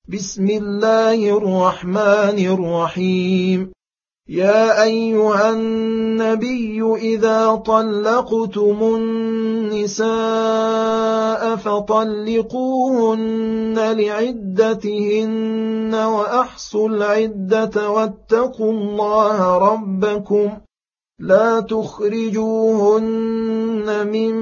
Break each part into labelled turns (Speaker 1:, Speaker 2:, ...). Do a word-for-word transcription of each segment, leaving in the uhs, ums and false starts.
Speaker 1: بسم الله الرحمن الرحيم. يا أيها النبي إذا طلقتم النساء فطلقوهن لعدتهن وأحصوا العدة واتقوا الله ربكم لا تخرجوهن من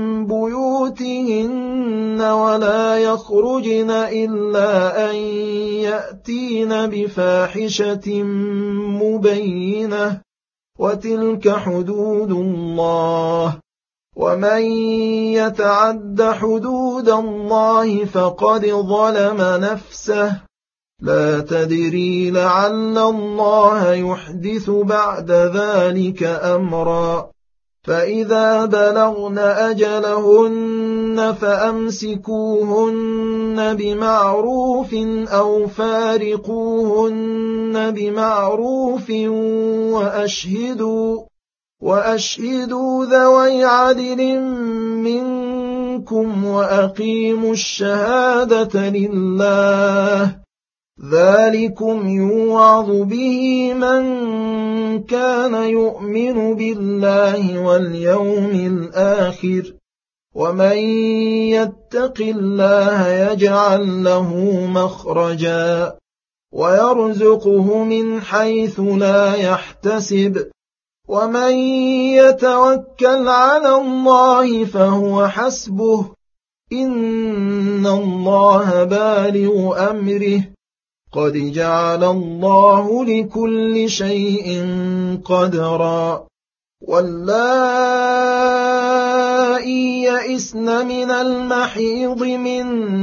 Speaker 1: بيوتهن ولا يخرجن إلا أن يأتين بفاحشة مبينة وتلك حدود الله ومن يتعد حدود الله فقد ظلم نفسه لا تدري لعل الله يحدث بعد ذلك أمرا فإذا بلغن أجلهن فأمسكوهن بمعروف أو فارقوهن بمعروف وأشهدوا وأشهدوا ذوي عدل منكم وأقيموا الشهادة لله ذلكم يوعظ به من كان يؤمن بالله واليوم الآخر ومن يتق الله يجعل له مخرجا ويرزقه من حيث لا يحتسب ومن يتوكل على الله فهو حسبه إن الله بالغ أمره قد جعل الله لكل شيء قدرا واللائي يئسن من المحيض من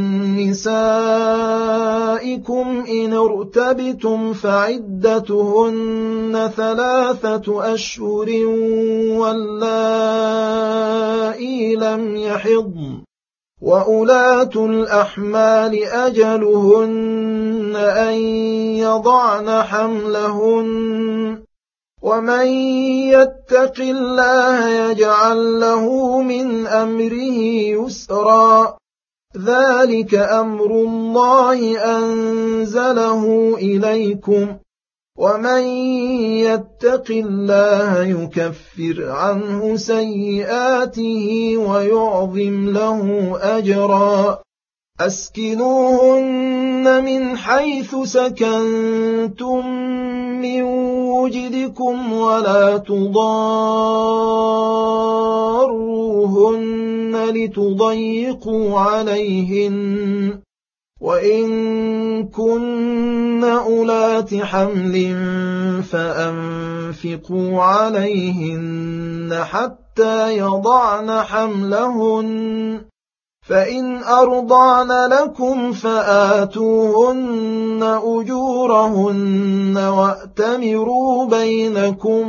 Speaker 1: نسائكم إن ارتبتم فعدتهن ثلاثة أشهر واللائي لم يحضن وأولاة الأحمال أجلهن أن يضعن حملهن ومن يتق الله يجعل له من أمره يسرا ذلك أمر الله أنزله إليكم ومن يتق الله يكفر عنه سيئاته ويعظم له أجرا أسكنوهن من حيث سكنتم من وجدكم ولا تضاروهن لتضيقوا عليهن وإن كن أولات حمل فأنفقوا عليهن حتى يضعن حملهن فإن أرضعن لكم فآتوهن أجورهن وأتمروا بينكم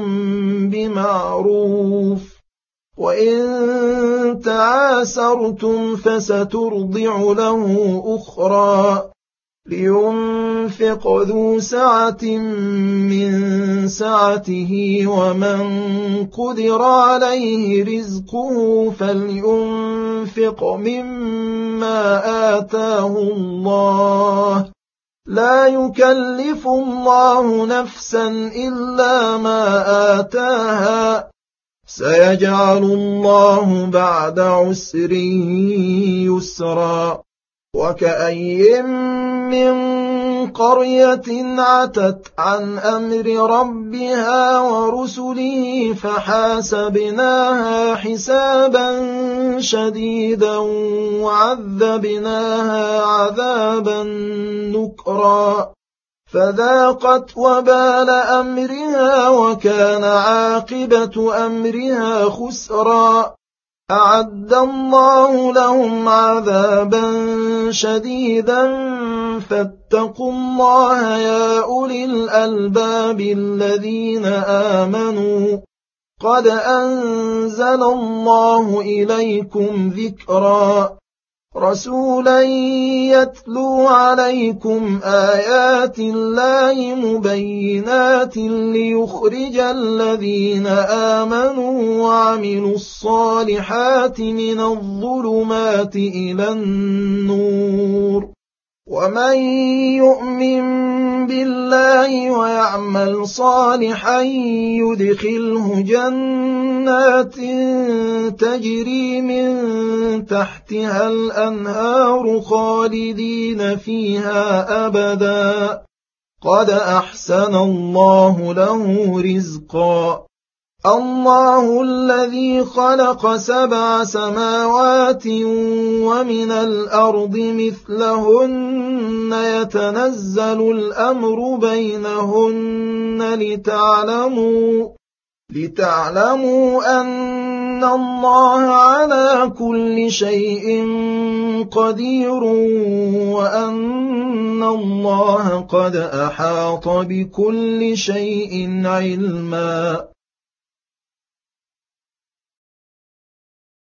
Speaker 1: بمعروف وإن تعاسرتم فسترضع له أخرى لينفق ذو سعة من سعته ومن قدر عليه رزقه فلينفق مما آتاه الله لا يكلف الله نفسا إلا ما آتاها سيجعل الله بعد عسر يسرا وكأي من قرية عتت عن أمر ربها ورسله فحاسبناها حسابا شديدا وعذبناها عذابا نكرا فذاقت وبال أمرها وكان عاقبة أمرها خسرا أعد الله لهم عذابا شديدا فاتقوا الله يا أولي الألباب الذين آمنوا قد أنزل الله إليكم ذكرا رسولا يتلو عليكم آيات الله مبينات ليخرج الذين آمنوا وعملوا الصالحات من الظلمات إلى النور ومن يؤمن بالله ويعمل صالحا يدخله جنات تجري من تحتها الأنهار خالدين فيها أبدا قد أحسن الله له رزقا الله الذي خلق سبع سماوات ومن الأرض مثلهن يتنزل الأمر بينهن لتعلموا لتعلموا أن الله على كل شيء قدير وأن الله قد أحاط بكل شيء علما